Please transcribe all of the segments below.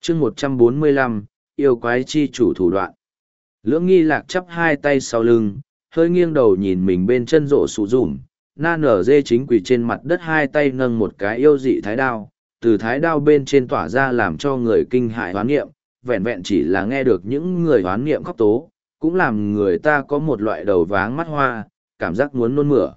chương 145, yêu quái chi chủ thủ đoạn. Lưỡng nghi lạc chắp hai tay sau lưng, hơi nghiêng đầu nhìn mình bên chân rộ sụ rủm, na nở dê chính quỳ trên mặt đất, hai tay nâng một cái yêu dị thái đao, từ thái đao bên trên tỏa ra làm cho người kinh hại hoán nghiệm, vẹn vẹn chỉ là nghe được những người hoán nghiệm khóc tố, cũng làm người ta có một loại đầu váng mắt hoa, cảm giác muốn nôn mửa.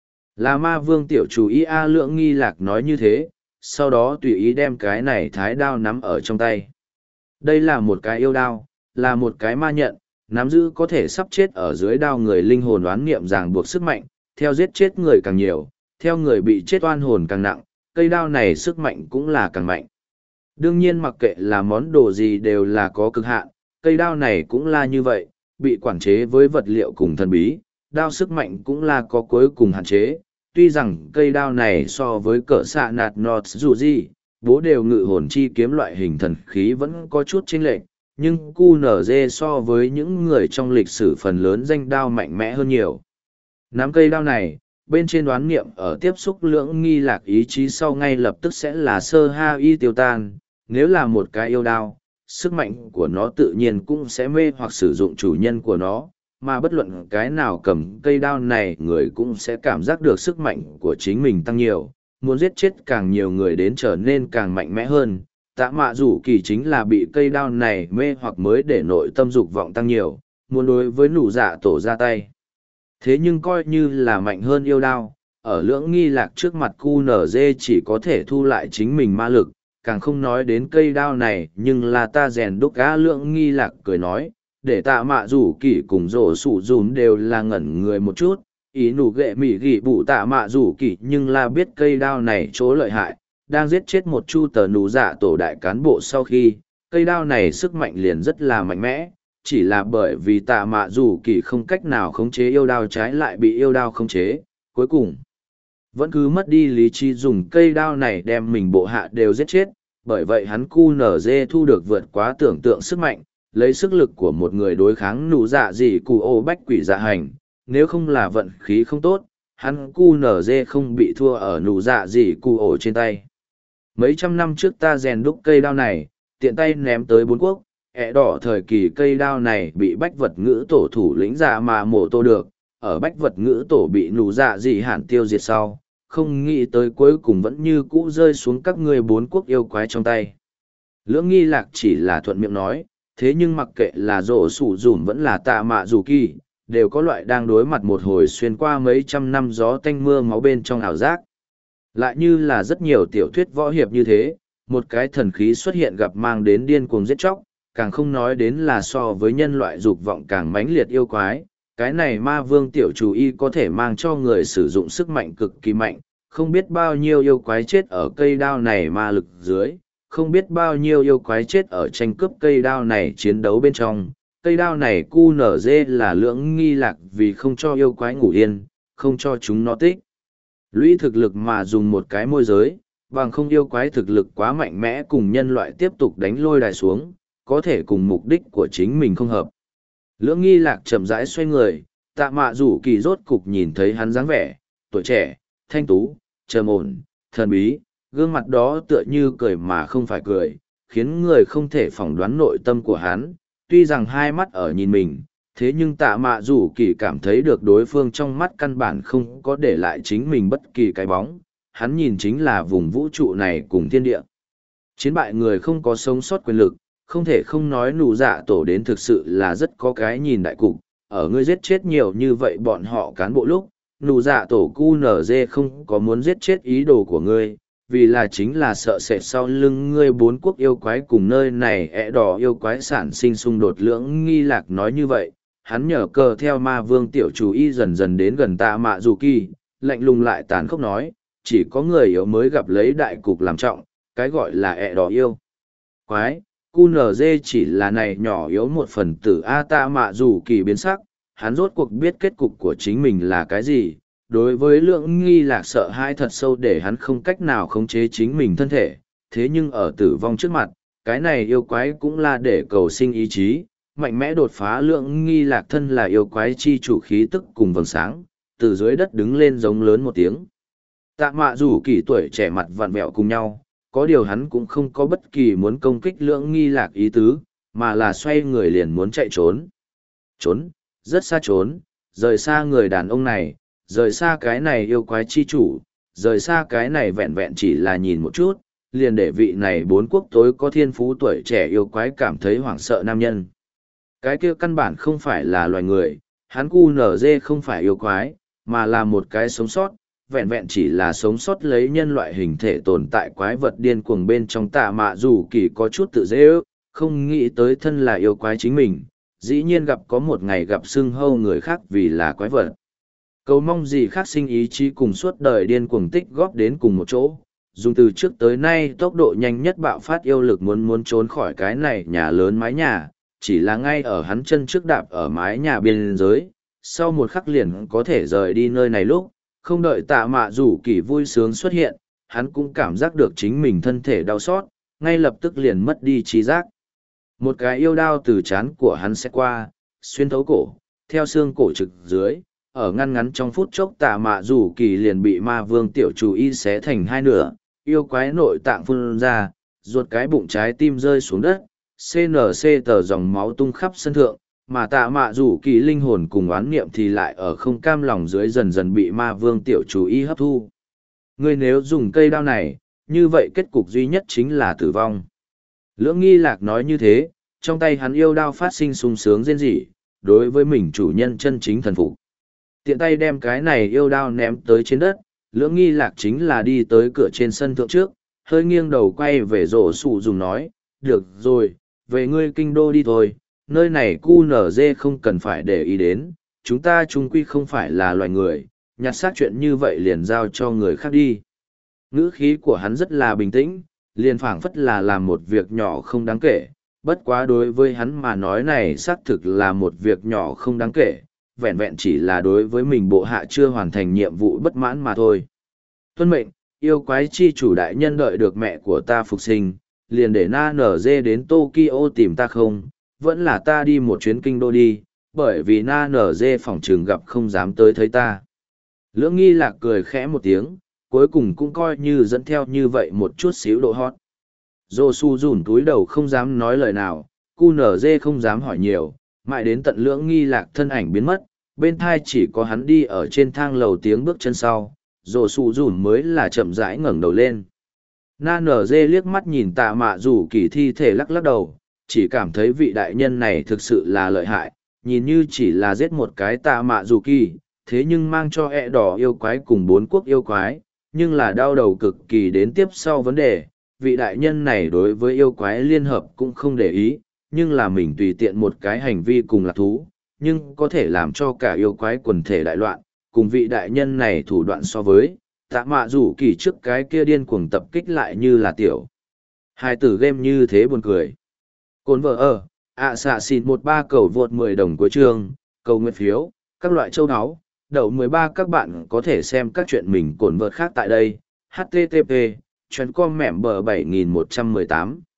Là ma vương tiểu chủ ý A Lưỡng nghi lạc nói như thế, sau đó tùy ý đem cái này thái đao nắm ở trong tay. Đây là một cái yêu đao, là một cái ma nhận, nắm giữ có thể sắp chết ở dưới đao người linh hồn oán niệm ràng buộc sức mạnh, theo giết chết người càng nhiều, theo người bị chết oan hồn càng nặng, cây đao này sức mạnh cũng là càng mạnh. Đương nhiên mặc kệ là món đồ gì đều là có cực hạn, cây đao này cũng là như vậy, bị quản chế với vật liệu cùng thần bí, đao sức mạnh cũng là có cuối cùng hạn chế. Tuy rằng cây đao này so với cỡ xạ nạt nọt dù gì, bố đều ngự hồn chi kiếm loại hình thần khí vẫn có chút chênh lệch, nhưng QNZ so với những người trong lịch sử phần lớn danh đao mạnh mẽ hơn nhiều. Nắm cây đao này, bên trên đoán niệm ở tiếp xúc lưỡng nghi lạc ý chí sau ngay lập tức sẽ là sơ ha y tiêu tan, nếu là một cái yêu đao, sức mạnh của nó tự nhiên cũng sẽ mê hoặc sử dụng chủ nhân của nó, mà bất luận cái nào cầm cây đao này người cũng sẽ cảm giác được sức mạnh của chính mình tăng nhiều, muốn giết chết càng nhiều người đến trở nên càng mạnh mẽ hơn. Tạ mạ rủ kỳ chính là bị cây đao này mê hoặc mới để nội tâm dục vọng tăng nhiều, muốn đối với nụ dạ tổ ra tay. Thế nhưng coi như là mạnh hơn yêu đao, ở lưỡng nghi lạc trước mặt QNZ chỉ có thể thu lại chính mình ma lực, càng không nói đến cây đao này, nhưng là ta rèn đúc á. Lưỡng nghi lạc cười nói, để tạ mạ rủ kỳ cùng rổ sủ dùn đều là ngẩn người một chút, ý nụ ghệ mỉ gỉ bụ tạ mạ rủ kỳ nhưng là biết cây đao này chỗ lợi hại, đang giết chết một chu tờ nụ dạ tổ đại cán bộ sau khi, cây đao này sức mạnh liền rất là mạnh mẽ, chỉ là bởi vì tạ mạ rủ kỳ không cách nào khống chế yêu đao, trái lại bị yêu đao khống chế, cuối cùng vẫn cứ mất đi lý trí dùng cây đao này đem mình bộ hạ đều giết chết, bởi vậy hắn QNZ thu được vượt quá tưởng tượng sức mạnh, lấy sức lực của một người đối kháng nụ dạ gì cụ ô bách quỷ dạ hành, nếu không là vận khí không tốt, hắn QNZ không bị thua ở nụ dạ gì cụ ổ trên tay. Mấy trăm năm trước ta rèn đúc cây đao này, tiện tay ném tới bốn quốc, đỏ thời kỳ cây đao này bị bách vật ngữ tổ thủ lĩnh dạ mà mổ tô được, ở bách vật ngữ tổ bị nụ dạ gì hẳn tiêu diệt sau, không nghĩ tới cuối cùng vẫn như cũ rơi xuống các ngươi bốn quốc yêu quái trong tay. Lưỡng nghi lạc chỉ là thuận miệng nói, thế nhưng mặc kệ là rổ sủ dùm vẫn là tạ mạ dù kỳ, đều có loại đang đối mặt một hồi xuyên qua mấy trăm năm gió tanh mưa máu bên trong ảo giác. Lại như là rất nhiều tiểu thuyết võ hiệp như thế, một cái thần khí xuất hiện gặp mang đến điên cuồng giết chóc, càng không nói đến là so với nhân loại dục vọng càng mãnh liệt yêu quái. Cái này ma vương tiểu chủ y có thể mang cho người sử dụng sức mạnh cực kỳ mạnh, không biết bao nhiêu yêu quái chết ở cây đao này ma lực dưới, không biết bao nhiêu yêu quái chết ở tranh cướp cây đao này chiến đấu bên trong. Cây đao này QNZ là lưỡng nghi lạc vì không cho yêu quái ngủ yên, không cho chúng nó tích lũy thực lực mà dùng một cái môi giới, bằng không yêu quái thực lực quá mạnh mẽ cùng nhân loại tiếp tục đánh lôi đài xuống, có thể cùng mục đích của chính mình không hợp. Lưỡng nghi lạc chậm rãi xoay người, tạ mạ rủ kỳ rốt cục nhìn thấy hắn dáng vẻ, tuổi trẻ, thanh tú, trầm ổn, thần bí, gương mặt đó tựa như cười mà không phải cười, khiến người không thể phỏng đoán nội tâm của hắn. Tuy rằng hai mắt ở nhìn mình, thế nhưng tạ mạ rủ kỳ cảm thấy được đối phương trong mắt căn bản không có để lại chính mình bất kỳ cái bóng, hắn nhìn chính là vùng vũ trụ này cùng thiên địa. Chiến bại người không có sống sót quyền lực, không thể không nói nụ dạ tổ đến thực sự là rất có cái nhìn đại cục, ở ngươi giết chết nhiều như vậy bọn họ cán bộ lúc, nụ dạ tổ QNZ không có muốn giết chết ý đồ của ngươi, vì là chính là sợ sệt sau lưng ngươi bốn quốc yêu quái cùng nơi này đỏ yêu quái sản sinh xung đột. Lưỡng nghi lạc nói như vậy, hắn nhờ cờ theo ma vương tiểu chủ y dần dần đến gần tạ mạ dù kỳ, lạnh lùng lại tàn khốc nói, chỉ có người yếu mới gặp lấy đại cục làm trọng, cái gọi là đỏ yêu quái, QNZ chỉ là này nhỏ yếu một phần tử. Tạ mạ dù kỳ biến sắc, hắn rốt cuộc biết kết cục của chính mình là cái gì. Đối với lưỡng nghi lạc sợ hãi thật sâu để hắn không cách nào khống chế chính mình thân thể, thế nhưng ở tử vong trước mặt, cái này yêu quái cũng là để cầu sinh ý chí, mạnh mẽ đột phá. Lưỡng nghi lạc thân là yêu quái chi chủ khí tức cùng vầng sáng, từ dưới đất đứng lên giống lớn một tiếng. Tạ mạ rủ kỳ tuổi trẻ mặt vặn vẹo cùng nhau, có điều hắn cũng không có bất kỳ muốn công kích Lưỡng Nghi Lạc ý tứ, mà là xoay người liền muốn chạy trốn. Trốn, rất xa trốn, rời xa người đàn ông này, rời xa cái này yêu quái chi chủ, rời xa cái này vẹn vẹn chỉ là nhìn một chút, liền để vị này bốn quốc tối có thiên phú tuổi trẻ yêu quái cảm thấy hoảng sợ nam nhân. Cái kia căn bản không phải là loài người, hắn QNZ không phải yêu quái, mà là một cái sống sót, vẹn vẹn chỉ là sống sót lấy nhân loại hình thể tồn tại quái vật điên cuồng bên trong Tạ Mạ Dù Kỳ có chút tự dễ ước, không nghĩ tới thân là yêu quái chính mình, dĩ nhiên gặp có một ngày gặp xưng hâu người khác vì là quái vật. Cầu mong gì khác sinh ý chí cùng suốt đời điên cuồng tích góp đến cùng một chỗ, dùng từ trước tới nay tốc độ nhanh nhất bạo phát yêu lực muốn trốn khỏi cái này nhà lớn mái nhà, chỉ là ngay ở hắn chân trước đạp ở mái nhà biên giới, sau một khắc liền có thể rời đi nơi này lúc, không đợi Tạ Mạ Dù Kỳ vui sướng xuất hiện, hắn cũng cảm giác được chính mình thân thể đau xót, ngay lập tức liền mất đi trí giác. Một cái yêu đao từ trán của hắn sẽ qua, xuyên thấu cổ, theo xương cổ trực dưới, ở ngăn ngắn trong phút chốc Tạ Mạ Dù Kỳ liền bị ma vương tiểu chủ y xé thành hai nửa, yêu quái nội tạng phun ra, ruột cái bụng trái tim rơi xuống đất, CNC tờ dòng máu tung khắp sân thượng, mà Tạ Mạ Dù Kỳ linh hồn cùng oán niệm thì lại ở không cam lòng dưới dần dần bị ma vương tiểu chủ y hấp thu. Ngươi nếu dùng cây đao này, như vậy kết cục duy nhất chính là tử vong. Lưỡng Nghi Lạc nói như thế, trong tay hắn yêu đao phát sinh sung sướng rên rỉ, đối với mình chủ nhân chân chính thần phục. Tiện tay đem cái này yêu đao ném tới trên đất, Lưỡng Nghi Lạc chính là đi tới cửa trên sân thượng trước, hơi nghiêng đầu quay về rổ sụ dùng nói, được rồi, về ngươi kinh đô đi thôi, nơi này QNZ không cần phải để ý đến, chúng ta chung quy không phải là loài người, nhặt xác chuyện như vậy liền giao cho người khác đi. Ngữ khí của hắn rất là bình tĩnh, liền phảng phất là làm một việc nhỏ không đáng kể, bất quá đối với hắn mà nói này xác thực là một việc nhỏ không đáng kể, vẹn vẹn chỉ là đối với mình bộ hạ chưa hoàn thành nhiệm vụ bất mãn mà thôi. Tuân mệnh, yêu quái chi chủ đại nhân đợi được mẹ của ta phục sinh, liền để na nở dê đến Tokyo tìm ta không, vẫn là ta đi một chuyến kinh đô đi, bởi vì na nở dê phỏng trường gặp không dám tới thấy ta. Lưỡng Nghi Lạc cười khẽ một tiếng, cuối cùng cũng coi như dẫn theo như vậy một chút xíu độ hót. Dô su rủn túi đầu không dám nói lời nào, QNZ không dám hỏi nhiều, mãi đến tận Lưỡng Nghi Lạc thân ảnh biến mất, bên thai chỉ có hắn đi ở trên thang lầu tiếng bước chân sau, Dô su rủn mới là chậm rãi ngẩng đầu lên. Na nở dê liếc mắt nhìn Tạ Mạ Dù Kỳ thi thể lắc lắc đầu, chỉ cảm thấy vị đại nhân này thực sự là lợi hại, nhìn như chỉ là giết một cái Tạ Mạ Dù Kỳ, thế nhưng mang cho ẹ đỏ yêu quái cùng bốn quốc yêu quái, nhưng là đau đầu cực kỳ đến tiếp sau vấn đề, vị đại nhân này đối với yêu quái liên hợp cũng không để ý, nhưng là mình tùy tiện một cái hành vi cùng lạc thú, nhưng có thể làm cho cả yêu quái quần thể đại loạn, cùng vị đại nhân này thủ đoạn so với, Tạ Mạ Dù Kỳ trước cái kia điên cuồng tập kích lại như là tiểu. Hai tử game như thế buồn cười. Cồn vợ ở, xạ xịt 13 cầu vượt 10 đồng của chương, cầu nguyện phiếu, các loại châu áo, đậu 13 các bạn có thể xem các chuyện mình cồn vợt khác tại đây. HTTP, chuyến com mẹm bờ 7118.